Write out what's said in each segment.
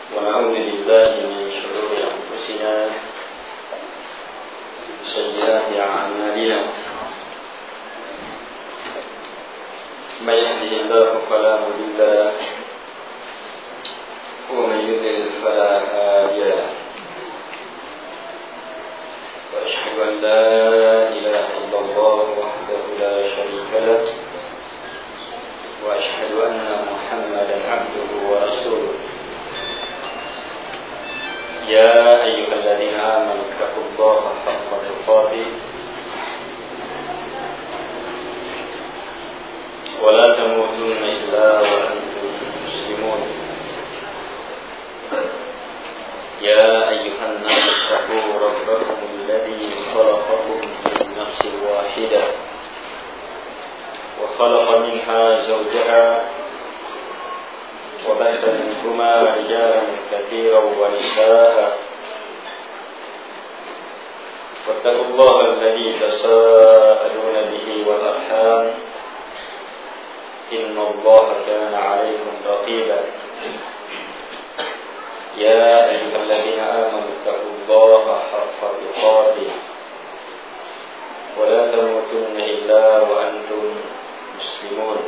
ونعوذ بالله من شرور أنفسنا وسيئات أعمالنا من يهده الله فلا مضل له ومن يضلل فلا هادي له وأشهد أن لا إله إلا الله وحده لا شريك له وأشهد أن محمدا عبده ورسوله يا أيها الذين آمنوا اتقوا الله حق تقاته ولا تموتن إلا وأنتم مسلمون يا أيها الناس اتقوا ربكم الذي خلقكم من نفس واحدة وخلق منها زوجها وبث منهما رجالا كثيرا ونساء واتقوا الله الذي تساءلون به والأرحام إن الله كان عليكم رقيبا يا أيها الذين آمنوا اتقوا الله حق تقاته ولا تموتن إلا وأنتم مسلمون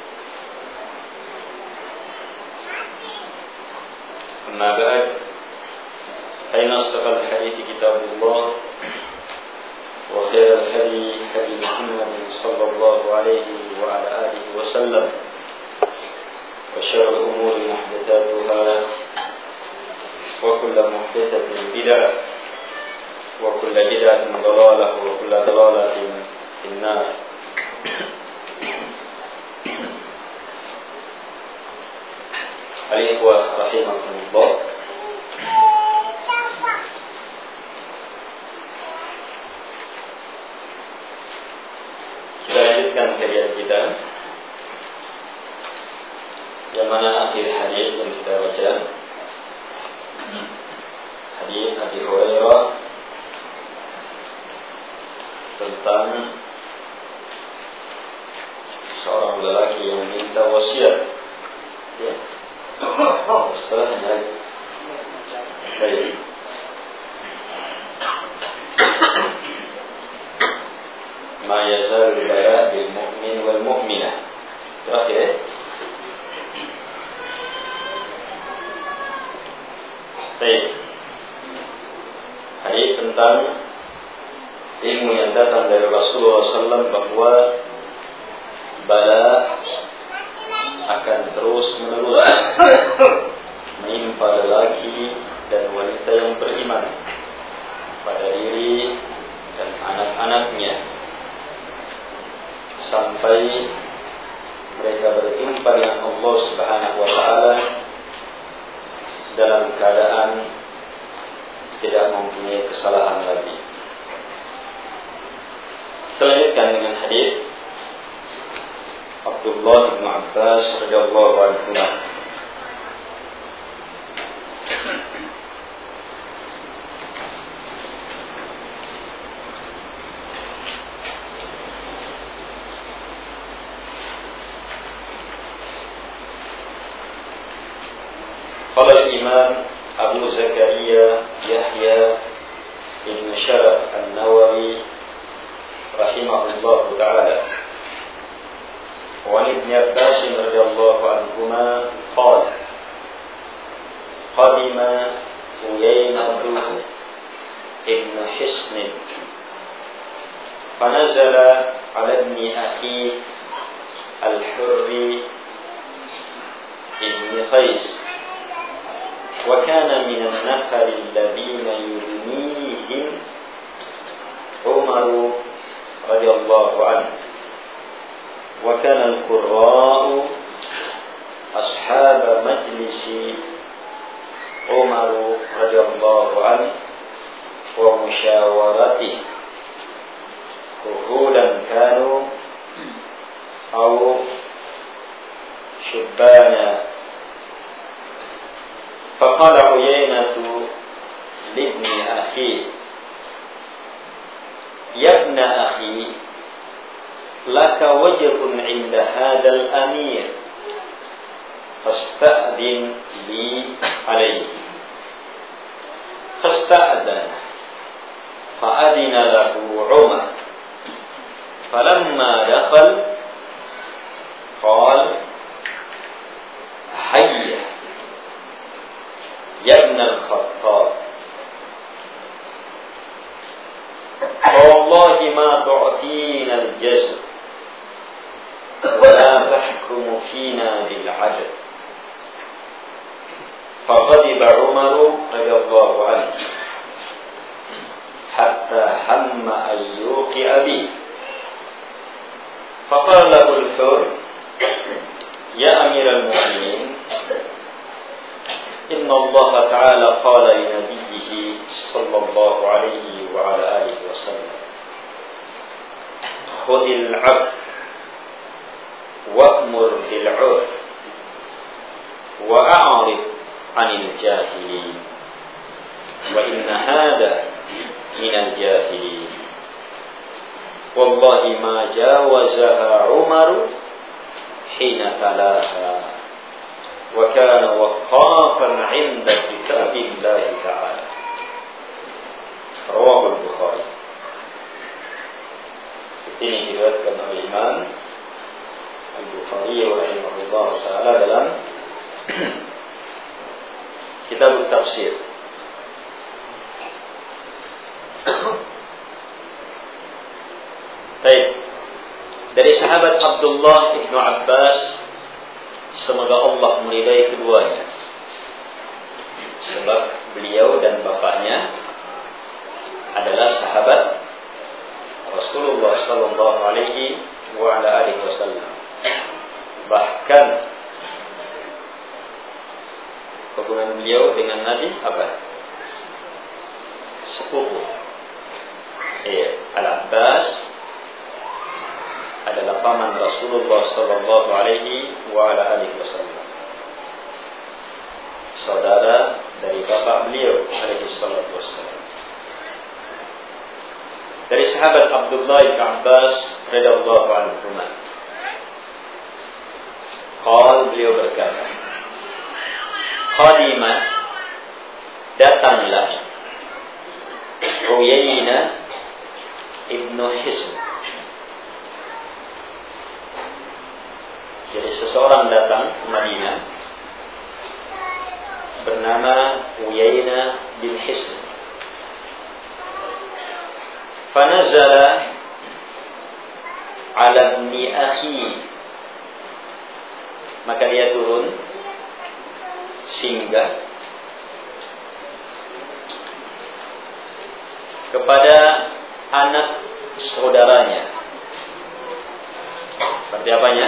أما بعد فإن أصدق الحديث كتاب الله وخير الهدي هدي محمد صلى الله عليه وعلى آله وسلم وشر الأمور محدثاتها وكل محدثة بدعة وكل بدعة ضلالة وكل ضلالة في النار. Al-Ikhwah rahimahumullah, kita lanjutkan kajian kita, yang mana akhir hadis yang kita baca, hadis Abi Hurairah tentang seorang lelaki yang minta wasiat, ya. Setelahnya baik. Ma yazal bara bil mu'min wal mu'minah. Terakhir. Baik. Hadis tentang ilmu yang datang dari Rasulullah SAW bahwa bala akan terus menerus menimpa lelaki dan wanita yang beriman pada diri dan anak-anaknya sampai mereka berjumpa dengan Allah Subhanahu wa taala dalam keadaan tidak mempunyai kesalahan lagi. Selanjutnya dengan hadis Abdullah bin Abbas radhiyallahu anhu. Qala al-Imam Abu Zakaria Yahya ibn Sharaf an-Nawawi rahimahullahu ta'ala وعن ابن عباس رضي الله عنهما قال قدم عيينة ابن حصن فنزل على ابن أخيه الحر ابن قيس وكان من النفر الذين يرميهم عمر رضي الله عنه وكان القراء أصحاب مجلس عمر رضي الله عنه ومشاورته كهولا كانوا أو شبانا فقال عيينة لابن أخيه يا ابن أخي لك وجه عند هذا الأمير فاستأذن لي عليه فاستأذن فأذن له عمر فلما دخل قال هيا يا ابن الخطاب والله ما تعطينا الجزر ولا تحكم فينا بالعدل فغضب عمر رضي الله عنه حتى هم أن يوقع به فقال له الحر يا أمير المؤمنين إن الله تعالى قال لنبيه صلى الله عليه وعلى آله وسلم خذ العفو وأمر بالعرف وأعرض عن الجاهلين وإن هذا من الجاهلين والله ما جاوزها عمر حين تلاها وكان وقافا عند كتاب الله تعالى رواه البخاري. Ini diriwayatkan oleh Imam Al-Bukhari rahimahullah taala dalam kitab tafsir. Baik. Dari sahabat Abdullah ibnu Abbas, semoga Allah meridai keduanya, sebab beliau dan bapaknya adalah sahabat Rasulullah sallallahu alaihi wa ala alihi wasallam. Bahkan hubungan beliau dengan Nabi apa? Sepupu. Al-Abbas adalah paman Rasulullah sallallahu alaihi wa ala alihi wasallam. Saudara dari bapak beliau alaihi salatu wassalam. Dari sahabat Abdullah bin Abbas radhiyallahu anhu, beliau berkata, qadima, datanglah Uyainah ibnu Hisn. Jadi seseorang datang ke Madinah bernama Uyainah bin Hisn. Fanazala ala ibni akhi, maka dia turun singgah kepada anak saudaranya. Seperti apanya?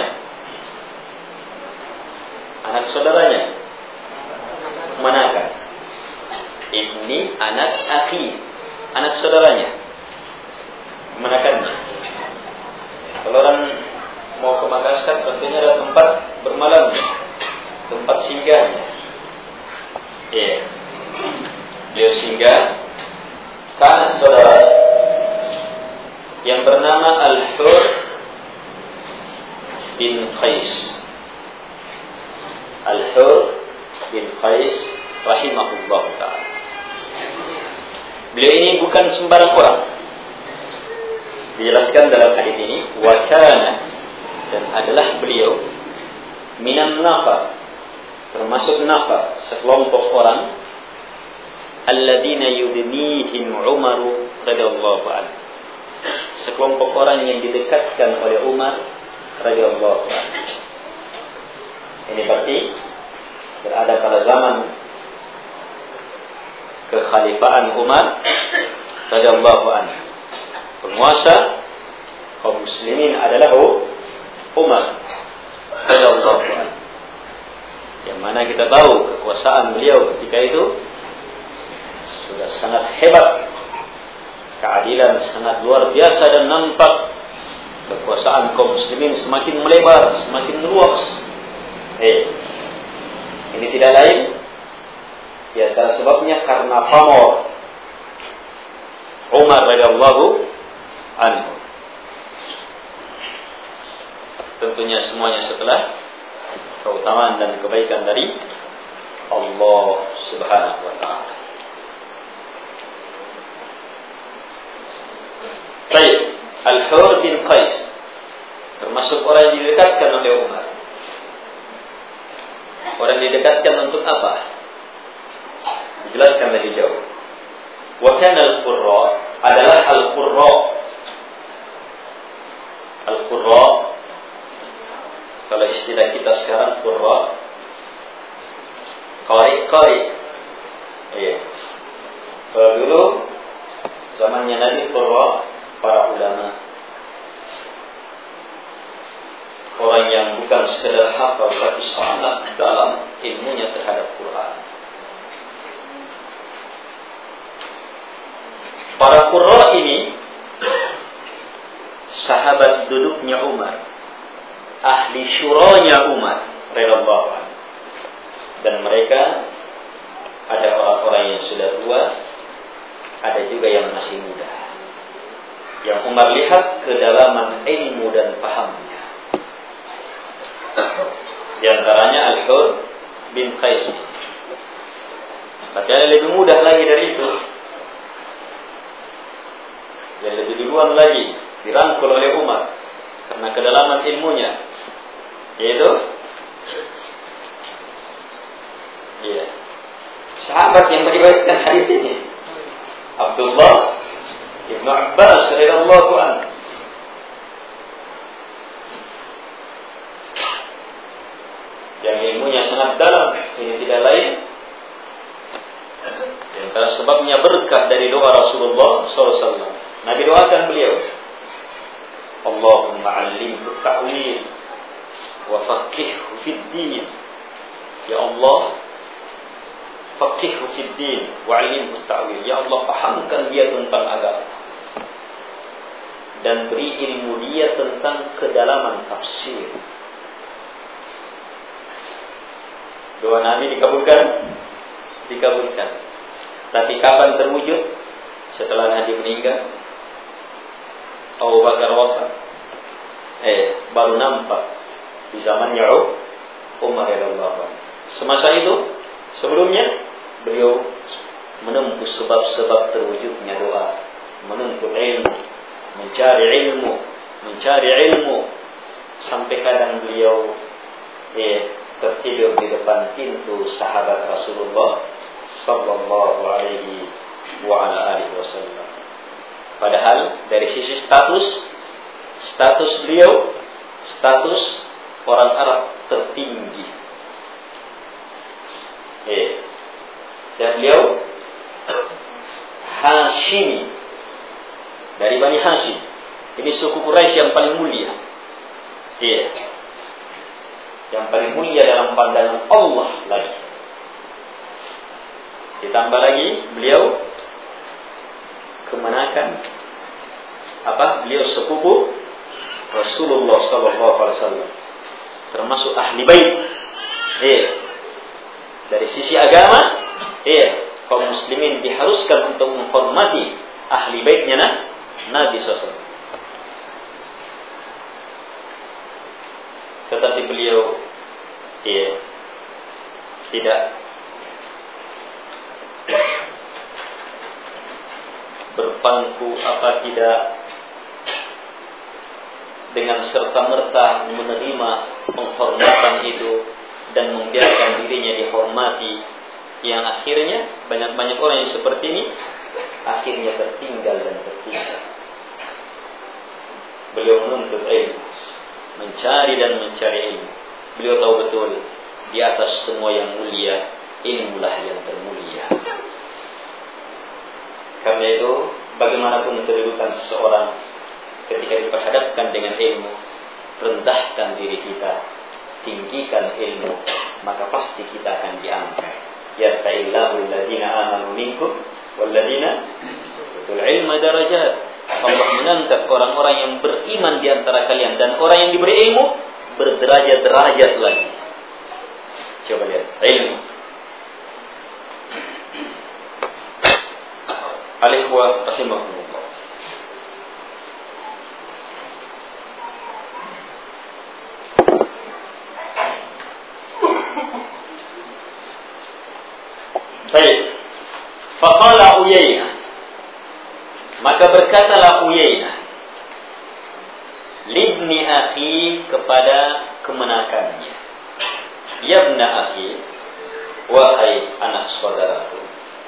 Anak saudaranya. Manakah? Ibni anak akhi, anak saudaranya. Menakannya. Kalau orang mau ke Makassar, tentunya ada tempat bermalam, tempat singgahnya. Beliau singgah ke anak saudara yang bernama Al-Hur bin Qais. Al-Hur bin Qais rahimahullah ta'ala. Beliau ini bukan sembarang orang. Dijelaskan dalam hadis ini, wa kana, dan adalah beliau minan nafar, termasuk nafar, sekelompok orang alladzina yudnihim Umar radhiyallahu anhu, sekelompok orang yang didekatkan oleh Umar radhiyallahu anhu. Ini berarti berada pada zaman kekhalifaan Umar radhiyallahu anhu. Penguasa kaum muslimin adalah Umar radhiyallahu anhu, yang mana kita tahu kekuasaan beliau ketika itu sudah sangat hebat, keadilan sangat luar biasa, dan nampak kekuasaan kaum muslimin semakin melebar, semakin luas. Ini tidak lain di antara sebabnya karena pamor Umar radhiyallahu anhu. Tentunya semuanya setelah keutamaan dan kebaikan dari Allah Subhanahu wa ta'ala. Baik, Al-Hur bin Qais termasuk orang yang didekatkan oleh Umar. Orang yang didekatkan untuk apa? Dijelaskan lebih jauh. Wa kana al-qurra adalah al-qurra. Al-qurra, kalau istilah kita sekarang qurra, qari. Iya. Kalau dulu zamannya Nabi qurra, para ulama, orang yang bukan sekedar hafal tapi sangat dalam ilmunya terhadap Quran. Para qurra ini sahabat duduknya Umar, ahli syuranya Umar radhiyallahu anhu. Dan mereka ada orang-orang yang sudah tua, ada juga yang masih muda. Yang Umar lihat kedalaman ilmu dan pahamnya. Di antaranya Al-Hur bin Qais. Tapi ada lebih mudah lagi dari itu. Yang lebih duluan lagi dirangkul oleh Umar karena kedalaman ilmunya, yaitu sahabat yang meriwayatkan hadis ini, Abdullah Ibnu Abbas radhiyallahu anhu. Yang ilmunya sangat dalam, ini tidak lain di antara sebabnya berkah dari doa Rasulullah SAW. Nabi doakan beliau, Allahumma 'allimhu ta'wil wa faqihhu fid din. Ya Allah, faqihhu fid din wa 'allimhu ta'wil. Ya Allah, pahamkan dia tentang agama dan beri ilmu dia tentang kedalaman tafsir. Doa Nabi dikabulkan? Dikabulkan. Tapi kapan terwujud? Setelah Nabi meninggal, Abu Bakar wafat. Baru nampak di zamannya Umar radhiyallahu anhu. Semasa itu, sebelumnya beliau menempuh sebab-sebab terwujudnya doa, menuntut ilmu, mencari ilmu, sampai kadang beliau tertidur di depan pintu sahabat Rasulullah sallallahu alaihi wa ala alihi wasallam. Padahal dari sisi status beliau, status orang Arab tertinggi. Dan beliau Hashimi, dari Bani Hashim. Ini suku Quraisy yang paling mulia. Yang paling mulia dalam pandangan Allah lagi. Ditambah lagi beliau kemenakan beliau sepupu Rasulullah sallallahu alaihi wasallam, termasuk ahli bait. Dari sisi agama, kaum muslimin diharuskan untuk menghormati ahli baitnya Nabi SAW. Tetapi beliau tidak berpangku tidak dengan serta-merta menerima penghormatan itu dan membiarkan dirinya dihormati, yang akhirnya banyak orang yang seperti ini akhirnya tertinggal. Beliau menuntut ilmu, mencari ilmu. Beliau tahu betul di atas semua yang mulia, ilmulah yang termulia. Karena itu, bagaimanapun kedudukan seseorang ketika diperhadapkan dengan ilmu, rendahkan diri kita, tinggikan ilmu, maka pasti kita akan diangkat. Yarfa'illahu alladhina amanu minkum walladhina utul ilma darajat. Allah mengangkat orang-orang yang beriman di antara kalian, dan orang yang diberi ilmu berderajat-derajat lagi. Coba lihat ilmu. Al-ikhwah rahimahumullah. Baik. Faqala Uyainah, maka berkatalah Uyainah libni akhi, kepada kemenakannya, ya ibna akhi, wahai anak saudaraku,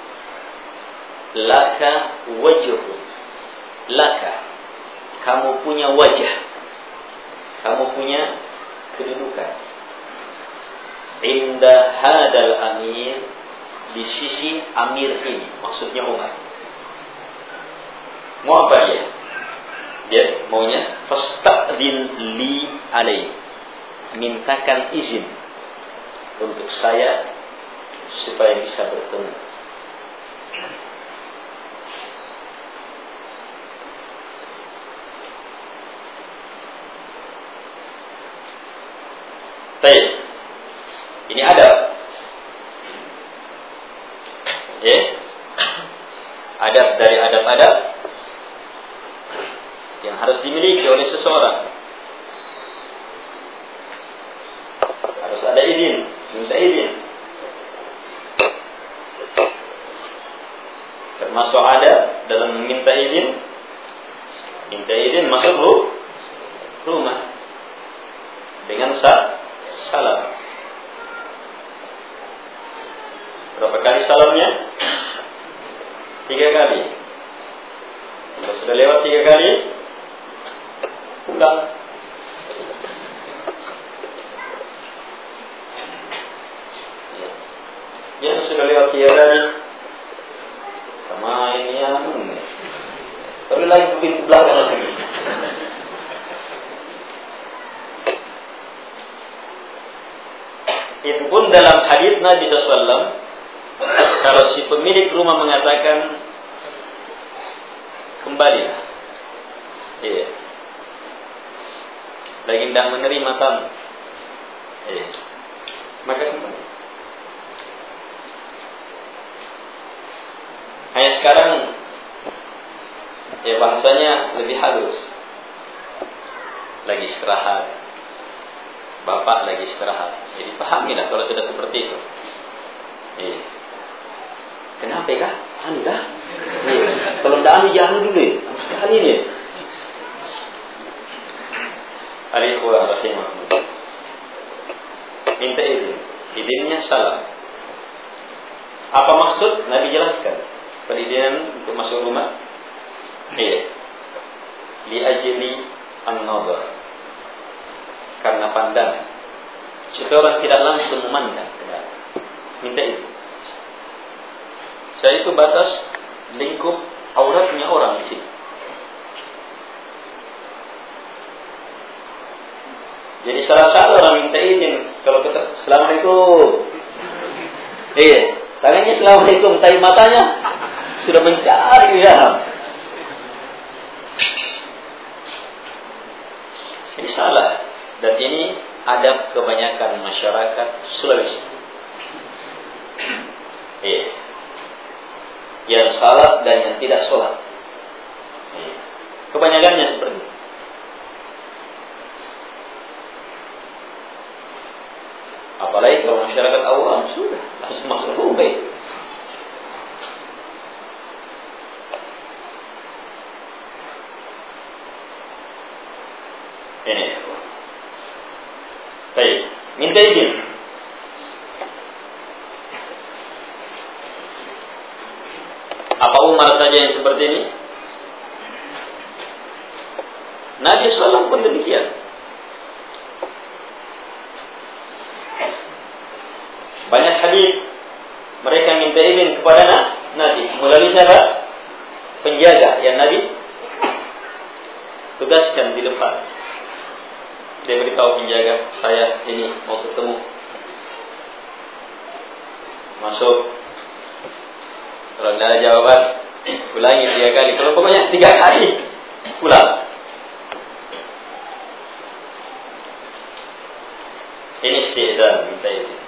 laka wajhu, laka, kamu punya wajah, kamu punya kedudukan, inda hadal amir, di sisi amir ini, maksudnya Umar. Mau apa dia? Dia maunya fasta'din li alaihi, mintakan izin untuk saya supaya bisa bertemu. Baik. Ini adab. Ya. Adab dari adab-adab yang harus dimiliki oleh seseorang. Harus ada izin, minta izin. Termasuk ada dalam meminta izin, minta izin masuk rumah dengan salam. Berapa kali salamnya? 3 kali. Kalau sudah lewat 3 kali, pulang. Ya, sudah lewat 3 kali. Sama ini tapi lagi ke pintu belakang lagi. Itu pun dalam hadis Nabi SAW, kalau si pemilik rumah mengatakan kembalilah, iya, lagi tidak menerima tamu, iya, maka kembali. Hanya sekarang ya bahasanya lebih halus, lagi istirahat, bapak lagi istirahat, jadi pahamilah kalau sudah seperti itu. Iya. Kenapa ya? Anu dah. Iya. Kalau tidak anu jangan dulu. Sekali ni. Alaikum rahimahullah. Minta izin. Izinnya salam. Apa maksud? Nabi jelaskan. Perizinan untuk masuk rumah. Iya. Li ajli an-nazar. Karena pandangan. Supaya orang tidak langsung memandang. Minta izin. Saya itu batas lingkup auratnya orang di sini. Jadi salah satu orang minta izin kalau kata Assalamualaikum. Iya, tangannya Assalamualaikum, tapi matanya sudah mencari di dalam. Ini salah, dan ini adab kebanyakan masyarakat Sulawesi. Iya. Yang salat dan yang tidak sholat. Kebanyakannya seperti itu. Apalagi kalau masyarakat awam sudah langsung masuk rumah. Ini. Baik, minta izin. Apa Umar saja yang seperti ini? Nabi SAW pun demikian. Banyak hadis mereka minta izin kepada Nabi. Melalui siapa? Penjaga yang Nabi tugaskan di depan. Dia beritahu penjaga, saya ini mau ketemu. Masuk. Kalau tidak ada jawaban, ulangi 3 kali. Kalau pokoknya 3 kali, pulang. Ini istihzan, minta izin.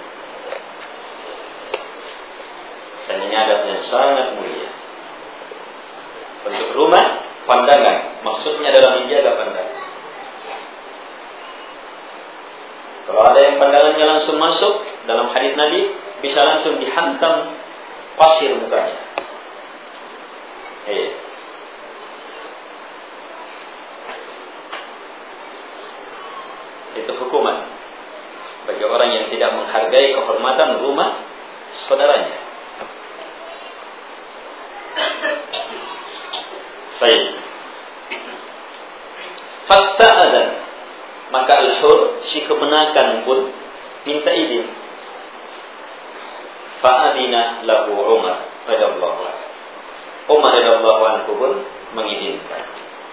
Dan ini adab yang sangat mulia. Untuk rumah, pandangan. Maksudnya adalah menjaga pandangan. Kalau ada yang pandangannya langsung masuk, dalam hadis Nabi, bisa langsung dihantam pasir mukanya. Itu hukuman bagi orang yang tidak menghargai kehormatan rumah saudaranya. Baik. Fasta'adzan, maka al-hur si kemenakan pun minta izin. Fa'adina lahu Umar radhiyallahu anhu. Umar radhiyallahu anhu pun mengizinkan.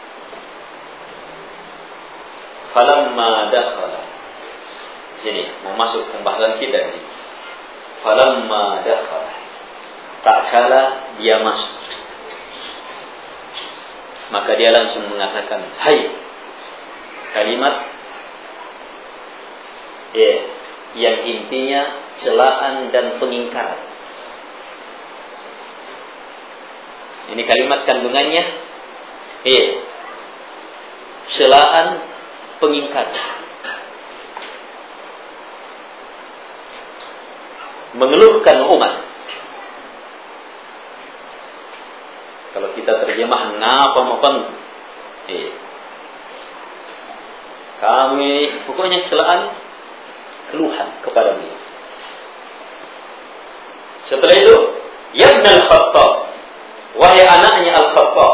Falamma dakhala. Sini mau masuk pembahasan kita ini. Falamma dakhala. Tak kala dia masuk, maka dia langsung mengatakan, hai. Kalimat yang intinya celaan dan pengingkaran. Ini kalimat kandungannya celaan, pengingkaran. Mengeluhkan umat. Kalau kita terjemah ngapa makan, kami pokoknya celaan, keluhan kepada beliau. Setelah itu, ya Ibn al-Khattab, wahai anaknya al-Khattab,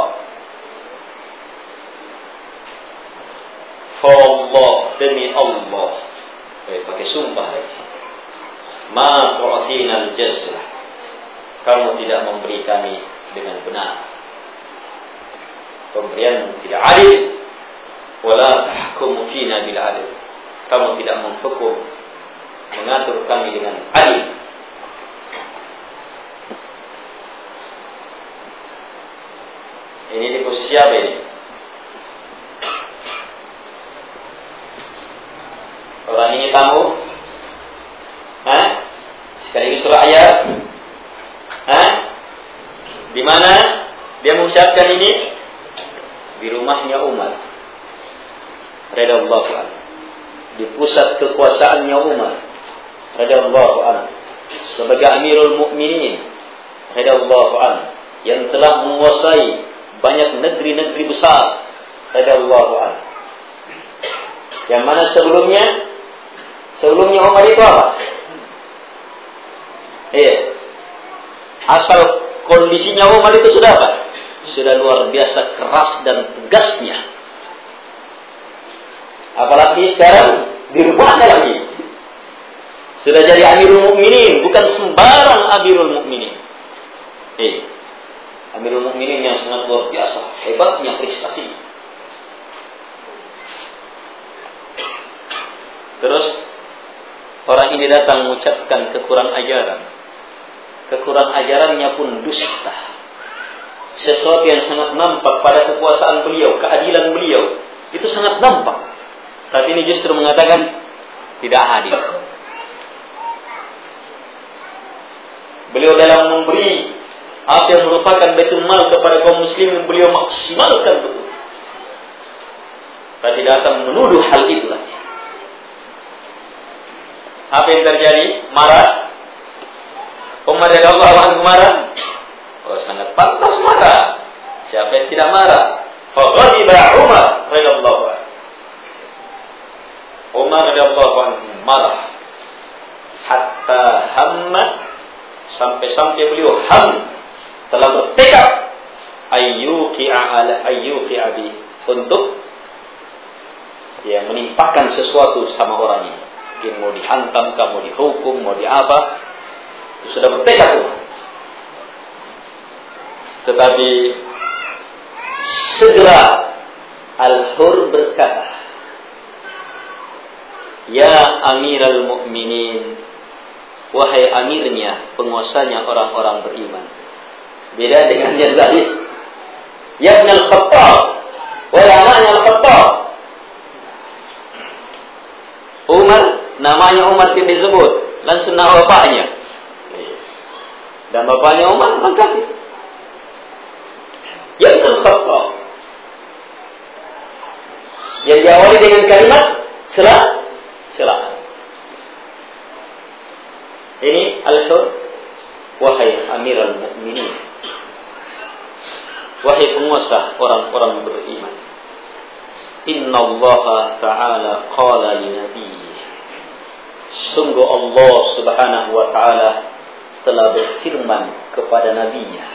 Allah, demi Allah, pakai sumpah lagi, ma tu'atina al-jazlah, kamu tidak memberi kami dengan benar, pemberian tidak adil, wala tahkumu fina bil adil, kamu tidak menghukum, mengatur kami dengan adil. Ini di posisi apa ini? Orang ini tamu, sekaligus surah ayat, di mana dia mengucapkan ini? Di rumahnya Umar radhiyallahu anhu, di pusat kekuasaannya Umar radhiyallahu anhu, sebagai Amirul Mukminin radhiyallahu anhu, yang telah menguasai banyak negeri-negeri besar radhiyallahu anhu. Yang mana sebelumnya Umar itu apa? Asal kondisinya Umar itu sudah apa? Sudah luar biasa keras dan tegasnya. Apalagi sekarang di rumahnya lagi. Sudah jadi Amirul Mukminin, bukan sembarang Amirul Mukminin. Amirul Mukminin yang sangat luar biasa, hebatnya prestasi. Terus orang ini datang mengucapkan kekurangan ajaran. Kekurangan ajarannya pun dusta. Sesuatu yang sangat nampak pada kekuasaan beliau, keadilan beliau, itu sangat nampak. Tapi ini justru mengatakan tidak adil. Beliau dalam memberi apa yang merupakan baitul mal kepada kaum muslimin, beliau maksimalkan betul. Tapi datang menuduh hal itu lagi. Apa yang terjadi? Marah. Umar radhiyallahu anhu marah. Oh, sangat pantas marah. Siapa yang tidak marah? Faghadiba Umar radhiyallahu anhu. Umar radhiyallahu anhu marah. Hatta hamma, sampai-sampai beliau telah bertekad ayyuqi'a bi, untuk menimpakan sesuatu sama orang ini. Mungkin mau dihantam, mau dihukum, mau diapa, itu sudah bertekad Umar. Tetapi segera Al-Hur berkata, ya Amirul Mukminin, wahai amirnya, penguasanya orang-orang beriman. Beda dengan yang tadi. Ya Ibn al-Khattab, wahai anaknya Al-Khattab. Umar, namanya Umar tidak disebut, langsung nama bapaknya. Dan bapaknya Umar mengkafir. Ya Ibn al-Khattab, yang diawali dengan kalimat celaan. Ini Al-Hur, wahai Amirul Mukminin, wahai penguasa orang-orang beriman, Inna Allah Ta'ala qala li nabiyyi, sungguh Allah Subhanahu wa Ta'ala telah berfirman kepada nabinya.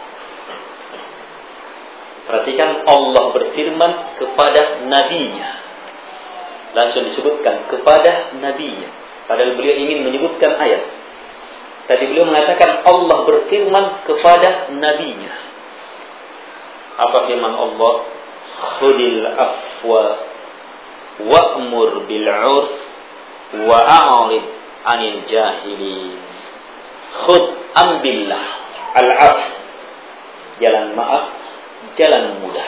Perhatikan, Allah berfirman kepada nabinya. Langsung disebutkan kepada nabinya, padahal beliau ingin menyebutkan ayat. Tadi beliau mengatakan Allah berfirman kepada nabinya. Apa firman Allah? Khudil afwa wa'mur bil 'urf wa'arid 'anil jahilin. Khud, ambillah al-'af, jalan maaf, jalan mudah.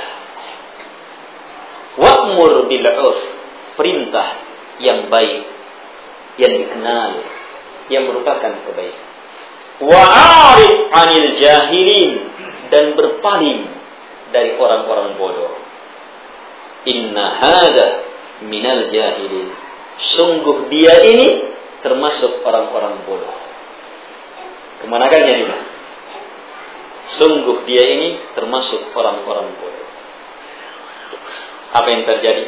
Wa'mur bil 'urf, perintah yang baik, yang dikenal, yang merupakan kebaikan. Wa'arid 'anil jahilin, dan berpaling dari orang-orang bodoh. Inna hada minal jahilin, sungguh dia ini termasuk orang-orang bodoh. Kemanakannya dia? Sungguh dia ini termasuk orang-orang bodoh. Apa yang terjadi?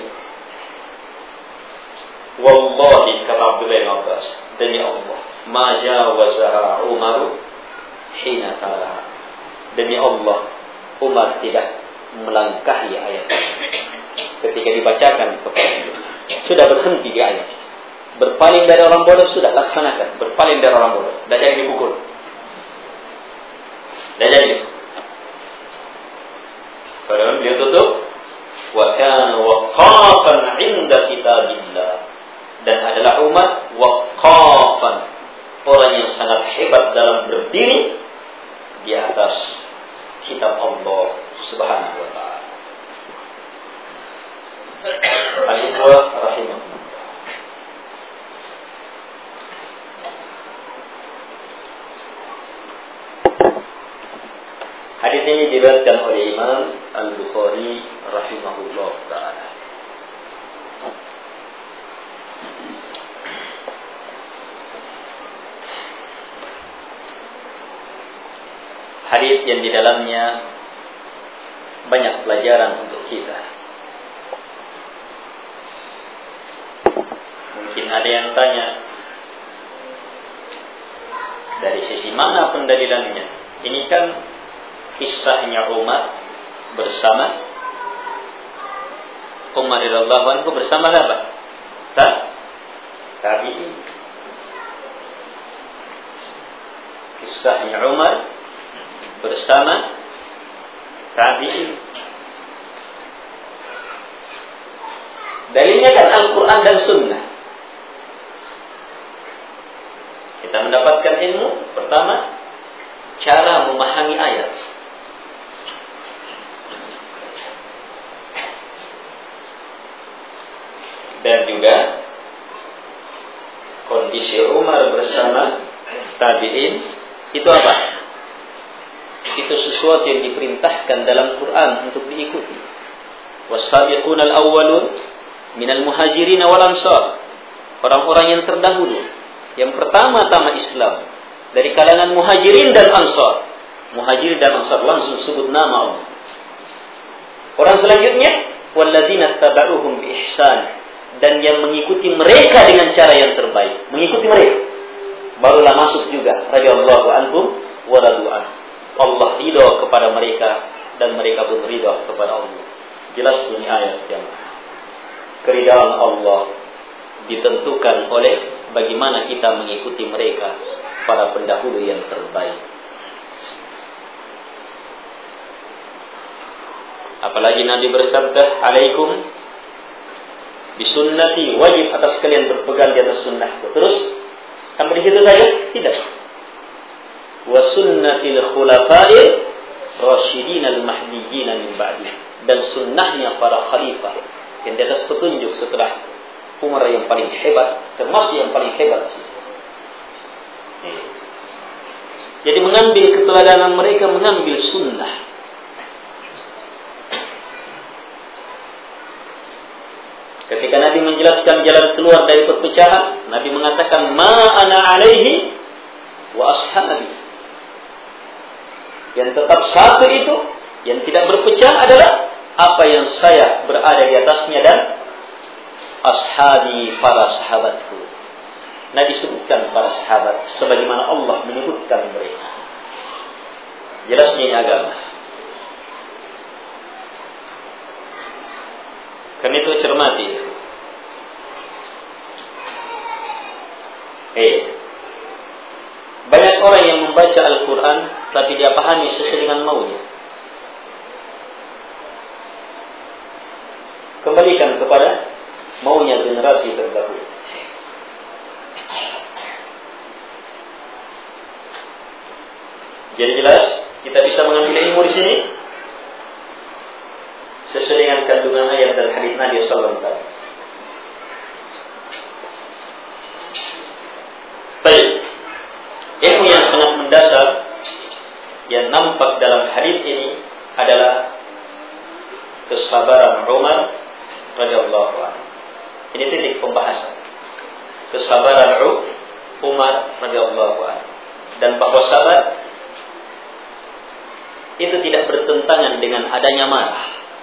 Wallahi, kata Abdullah bin Abbas, demi Allah, ma jawazaha Umar hina talaha, demi Allah, Umar tidak melangkahi ayat ketika dibacakan kepada dia. Sudah berhenti di ayat. Berpaling dari orang bodoh, sudah laksanakan. Berpaling dari orang bodoh, tidak jadi dipukul, tidak jadi. Padahal beliau tutup, wa kana waqafan 'inda kitabillah, dan adalah Umar waqafan, orang yang sangat hebat dalam berdiri di atas kitab Allah Subhanahu wa Ta'ala. Al-Ikhwah rahimahullah. Hadis ini diriwayatkan oleh Imam Al-Bukhari rahimahullah ta'ala. Hadis yang di dalamnya banyak pelajaran untuk kita. Mungkin ada yang tanya, dari sisi mana pendalilannya? Ini kan kisahnya Umar bersama Umar radhiyallahu anhu bersama apa? Tabi'in. Kisahnya Umar bersama tabi'in. Dalilnya kan Al-Quran dan Sunnah. Kita mendapatkan ilmu, pertama, cara memahami ayat. Dan juga kondisi Umar bersama tabi'in itu apa? Itu sesuatu yang diperintahkan dalam Quran untuk diikuti. Was-sabiquna al-awwalun minal muhajirin wal ansar, orang-orang yang terdahulu, yang pertama-tama Islam dari kalangan muhajirin dan ansar. Muhajirin dan ansar langsung sebut nama Allah. Orang selanjutnya walladzina tabauhum bi ihsan, dan yang mengikuti mereka dengan cara yang terbaik, mengikuti mereka. Barulah masuk juga radhiyallahu anhum wa radu an. Allah ridha kepada mereka dan mereka pun ridha kepada Allah. Jelas bunyi ayat yang keridhaan Allah ditentukan oleh bagaimana kita mengikuti mereka, para pendahulu yang terbaik. Apalagi Nabi bersabda, alaikum bisunnati, wajib atas kalian berpegang di atas sunnahku. Terus sampai di situ saja? Tidak. Wa sunnatil khulafa'ir rasyidin al-mahdiyyin min ba'di, dan sunnahnya para khalifah yang di atas petunjuk setelah Umar yang paling hebat, termasuk yang paling hebat sih. Jadi mengambil keteladanan mereka, mengambil sunnah. Ketika Nabi menjelaskan jalan keluar dari perpecahan, Nabi mengatakan, ma ana alaihi wa ashabi. Yang tetap satu itu, yang tidak berpecah adalah apa yang saya berada di atasnya dan ashabi, para sahabatku. Nah, disebutkan para sahabat sebagaimana Allah menyebutkan mereka. Jelasnya ini agama. Karena itu cermati. Banyak orang yang membaca Al-Quran tapi dia pahami sesuai dengan maunya. Kembalikan kepada maunya generasi terdahulu. Jadi jelas kita bisa mengambil ilmu di sini sesuai dengan kandungan ayat dan hadis Nabi sallallahu alaihi wasallam. Baik. Ilmu yang sangat mendasar yang nampak dalam hadis ini adalah kesabaran Umar radhiyallahu anhu. Ini titik pembahasan. Kesabaran Umar radhiyallahu anhu. Dan bahwa sabar itu tidak bertentangan dengan adanya marah.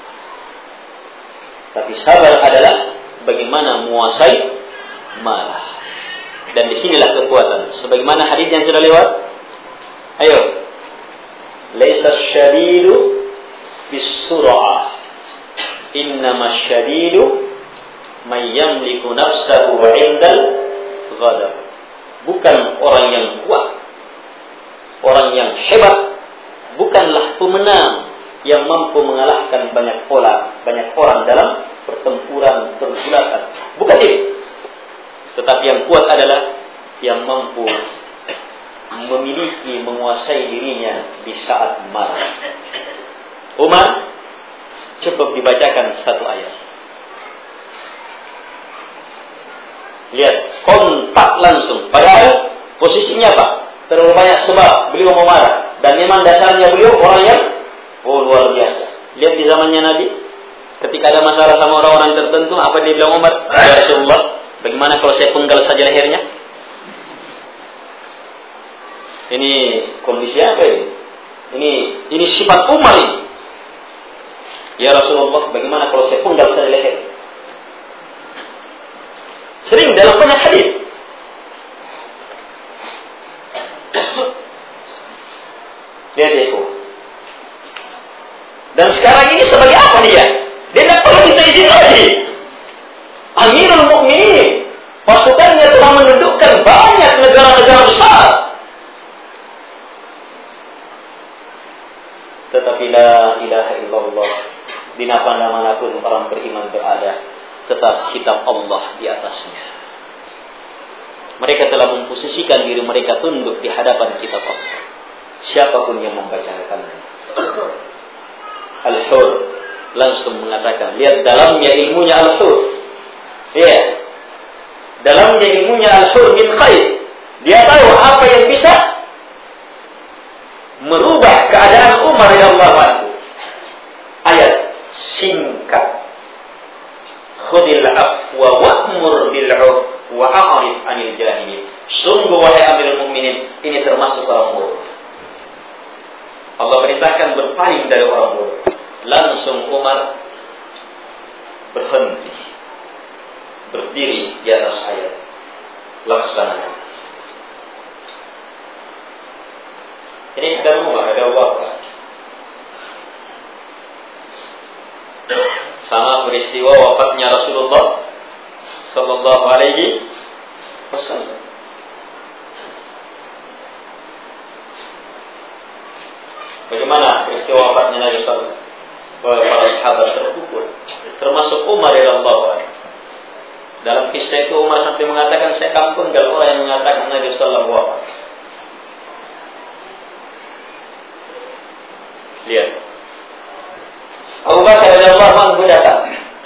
Tapi sabar adalah bagaimana menguasai marah. Dan disinilah kekuatan. Sebagaimana hadis yang sudah lewat. Ayo. Laisa syadidu bis-sur'ah. Innama syadidu man yamliku nafsahu 'indal ghadab. Bukan orang yang kuat, orang yang hebat, bukanlah pemenang yang mampu mengalahkan banyak orang dalam pertempuran pergulatan. Bukan itu. Tetapi yang kuat adalah yang mampu memiliki, menguasai dirinya di saat marah. Umar cukup dibacakan satu ayat. Lihat, kontak langsung. Padahal posisinya apa? Terlalu banyak sebab beliau mau marah. Dan memang dasarnya beliau orang yang luar biasa. Lihat di zamannya Nabi, ketika ada masalah sama orang-orang tertentu, apa dia bilang Umar? Ya Rasulullah, bagaimana kalau saya penggal saja lehernya? Ini kondisi apa ini? Ini sifat Umar ini. Ya Rasulullah, bagaimana kalau saya penggal saja lehernya? Sering dalam banyak hadis. Lihat itu. Dan sekarang ini sebagai apa dia? Dia tidak perlu minta izin lagi. Amirul Mukminin, pasukannya telah mendudukkan banyak negara-negara besar. Tetapi la ilaha illallah, di mana pun orang beriman berada, tetap kitab Allah di atasnya. Mereka telah memposisikan diri mereka tunduk di hadapan kitab Allah. Siapapun yang membacakannya. Al-Hur langsung mengatakan, lihat dalamnya ilmunya Al-Hur. Ya. Dalamnya ilmunya Al-Hur bin Qais. Dia tahu apa yang bisa merubah keadaan Umar radhiyallahu anhu. Ayat singkat. Khudil afwa wa'mur bil 'urf wa a'rid 'anil jahilin. Sungguh wahai Amirul Mukminin, ini termasuk orang bodoh. Allah perintahkan berpaling dari orang bodoh. Langsung Umar berhenti, berdiri di atas ayat. Laksanakan. Ini ada Umar, ada Allah. Sama peristiwa wafatnya Rasulullah sallallahu alaihi wasallam. Bagaimana peristiwa wafatnya Nabi sallallahu alaihi wasallam? Para sahabat terpukul, termasuk Umar radhiyallahu anhu. Dalam kisah itu Umar sampai mengatakan, saya kampun kalau orang yang mengatakan Nabi sallallahu alaihi wasallam wafat. Lihat. Abu Bakar radhiyallahu anhu datang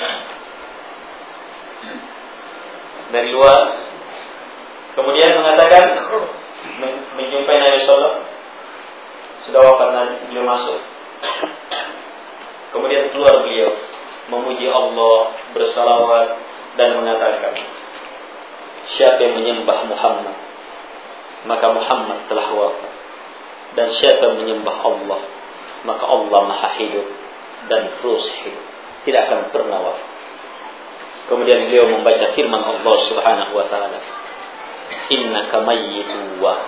dari luar, kemudian mengatakan menjumpai Nabi sallallahu, sudah wafat Nabi, beliau masuk. Kemudian keluar beliau memuji Allah, bersalawat dan mengatakan, siapa yang menyembah Muhammad, maka Muhammad telah wafat. Dan siapa menyembah Allah, maka Allah maha hidup dan terus hidup, tidak akan pernah wafat. Kemudian beliau membaca firman Allah Subhanahu wa taala, innaka mayyitu wa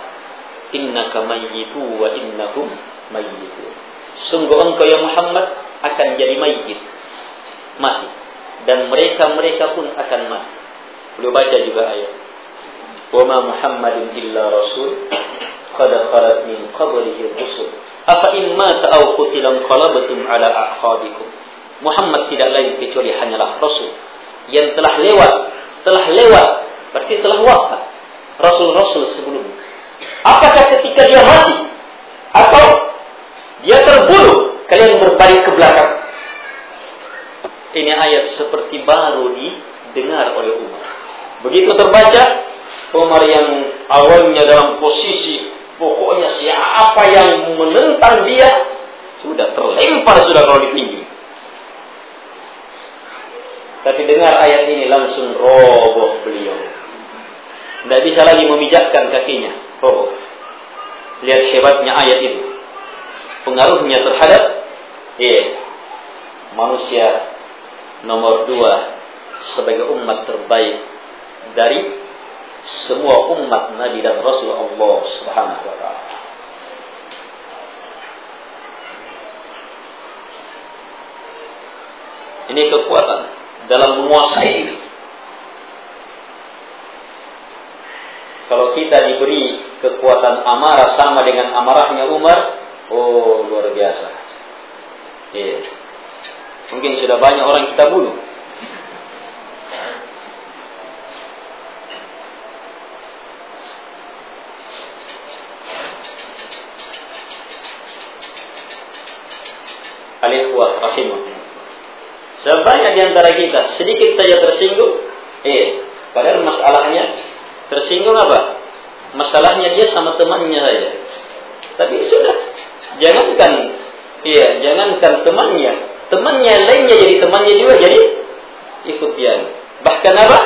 innahum mayyitun. Sungguh engkau ya Muhammad akan jadi mayyit, mati, dan mereka pun akan mati. Beliau baca juga ayat, wa ma Muhammadun illa rasul qad khalat min qablihi rusul afa in mata aw qutila qalabtum ala aqabikum. Muhammad tidak lain kecuali hanyalah rasul yang telah lewat, berarti telah wafat rasul-rasul sebelumnya. Apakah ketika dia mati atau dia terbunuh kalian berbalik ke belakang? Ini ayat seperti baru didengar oleh Umar. Begitu terbaca, Umar yang awalnya dalam posisi pokoknya siapa yang menentang dia sudah terlempar sudah kalau di tinggi. Tapi dengar ayat ini langsung roboh beliau. Tidak bisa lagi memijakkan kakinya, roboh. Lihat hebatnya ayat itu. Pengaruhnya terhadap manusia nomor 2 sebagai umat terbaik dari semua umat Nabi dan Rasul Allah Subhanahu wa taala. Ini kekuatan dalam menguasai. Kalau kita diberi kekuatan amarah sama dengan amarahnya Umar, oh luar biasa. Mungkin sudah banyak orang kita bunuh. Al-ikhwah rahimahullah. Sebanyak di antara kita sedikit saja tersinggung, padahal masalahnya tersinggung apa? Masalahnya dia sama temannya saja. Tapi sudah, jangankan temannya lainnya jadi temannya juga jadi ikut dia. Bahkan apa?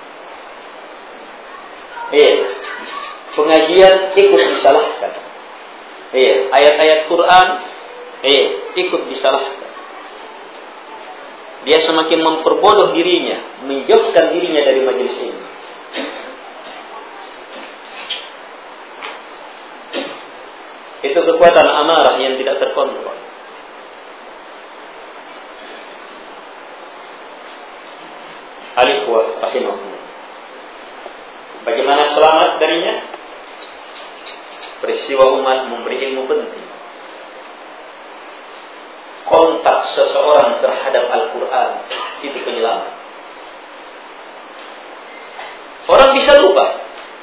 Pengajian ikut disalahkan. Ayat-ayat Quran ikut disalahkan. Dia semakin memperbodoh dirinya, menjauhkan dirinya dari majelis ini. Itu kekuatan amarah yang tidak terkontrol. Al-ikhwah rahimahullah. Bagaimana selamat darinya? Peristiwa umat memberi ilmu penting. Kontak seseorang terhadap Al-Quran itu penyelamat. Orang bisa lupa.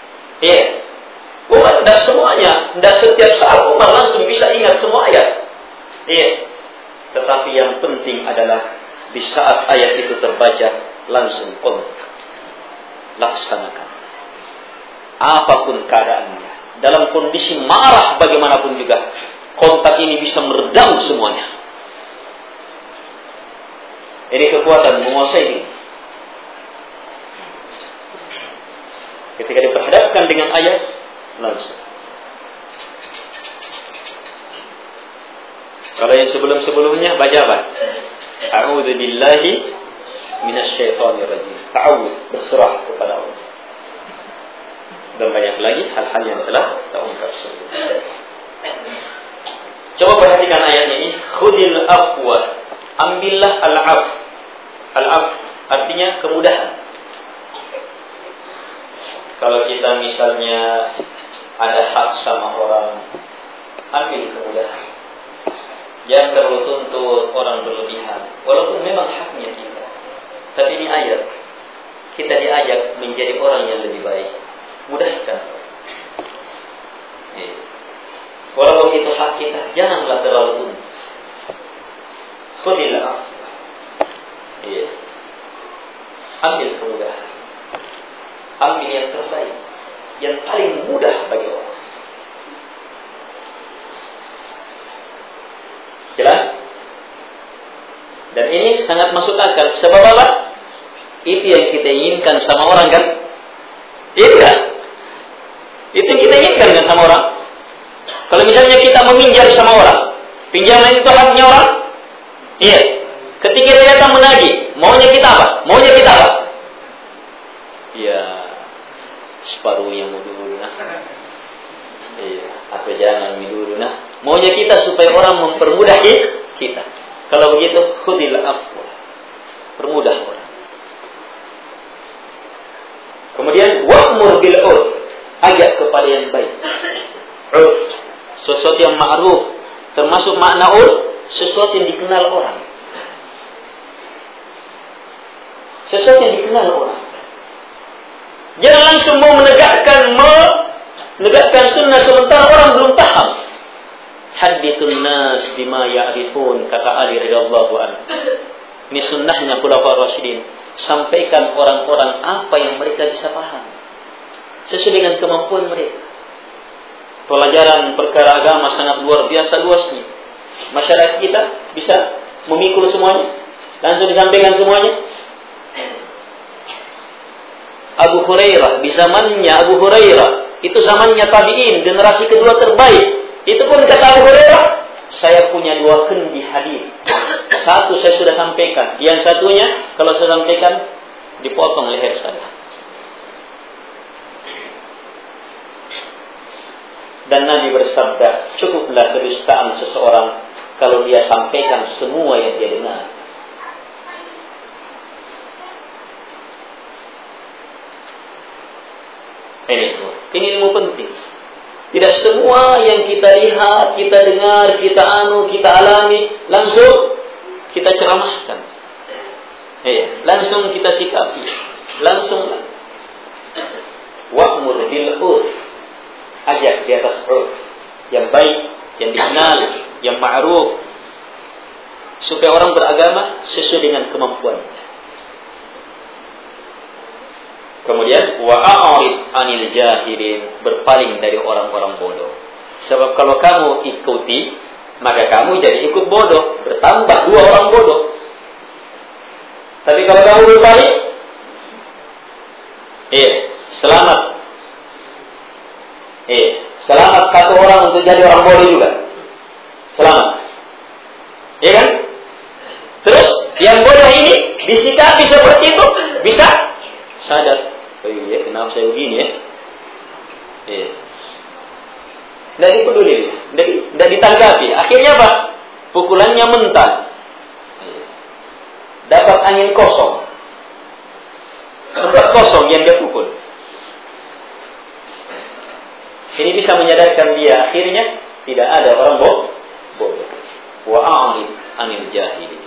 Umat tidak semuanya, tidak setiap saat umat langsung bisa ingat semua ayat. Tetapi yang penting adalah di saat ayat itu terbaca langsung kontak, laksanakan. Apapun keadaannya, dalam kondisi marah bagaimanapun juga, kontak ini bisa meredam semuanya. Ini kekuatan menguasai diri. Ketika diperhadapkan dengan ayat, langsung. Kalau yang sebelum-sebelumnya baca apa? A'udzu billahi minasyaitonir rajim. Ta'awudz, berserah kepada Allah. Dan banyak lagi hal-hal yang telah terungkap sebelumnya. Coba perhatikan ayat ini. Khudil afwa, ambillah al-af. Al-af artinya kemudahan. Kalau kita misalnya ada hak sama orang, ambil kemudahan. Jangan terlalu tuntut orang berlebihan. Walaupun memang haknya kita. Tapi ini ayat. Kita diajak menjadi orang yang lebih baik. Mudahkan. Walaupun itu hak kita, janganlah terlalu tuntut. Khudil af. Ambil kemudahan. Ambil yang terbaik, yang paling mudah bagi orang. Jelas? Dan ini sangat masuk akal. Sebab apa? Itu yang kita inginkan sama orang kan? Iya. Itu yang kita inginkan kan sama orang. Kalau misalnya kita meminjam sama orang. Pinjaman itu haknya orang. Iya. Ketika dia datang menagih, maunya kita apa? Maunya kita apa? Ya, separuhnya mau dulu nah. Iya, apa jangan dulu nah. Maunya kita supaya orang mempermudah kita. Kalau begitu, khudil afwa. Permudah orang. Kemudian wa'mur bil 'urf, ajak kepada yang baik. 'Urf, sesuatu yang ma'ruf, termasuk makna 'urf, sesuatu yang dikenal orang. Sesuatu yang dikenal orang. Jangan langsung mau menegakkan sunnah sementara orang belum paham. Hadithun nas bima ya'rifun, kata Ali radhiyallahu anhu. Ini sunnahnya Khulafaur Rasyidin. Sampaikan orang-orang apa yang mereka bisa paham sesuai dengan kemampuan mereka. Pelajaran perkara agama sangat luar biasa luasnya. Masyarakat kita bisa memikul semuanya, langsung disampaikan semuanya. Abu Hurairah, di zamannya Abu Hurairah, itu zamannya tabi'in, generasi kedua terbaik. Itu pun kata Abu Hurairah, saya punya 2 kendi hadis. Satu saya sudah sampaikan, yang satunya kalau saya sampaikan dipotong leher saya. Dan Nabi bersabda, cukuplah kedustaan seseorang kalau dia sampaikan semua yang dia dengar. Ini ilmu penting. Tidak semua yang kita lihat, kita dengar, kita kita alami, langsung kita ceramahkan. Langsung kita sikapi. Langsung. Wa'mur bil 'urf. Ajak di atas 'urf. Yang baik, yang dikenal, yang ma'ruf. Supaya orang beragama sesuai dengan kemampuannya. Kemudian wa'a'rid 'anil jahilin, berpaling dari orang-orang bodoh. Sebab kalau kamu ikuti, maka kamu jadi ikut bodoh, bertambah 2 orang bodoh. Tapi kalau kamu berbalik, selamat. Selamat 1 orang untuk jadi orang bodoh juga. Selamat. Iya kan? Terus yang bodoh ini disikapi seperti itu, bisa sadar. Oh iya, kenapa saya begini ya? Tidak dipeduli, tidak ditanggapi. Akhirnya apa? Pukulannya mental. Dapat angin kosong. Tempat kosong yang dia pukul. Ini bisa menyadarkan dia. Akhirnya tidak ada orang bodoh. Wa'a'rid 'anil jahilin.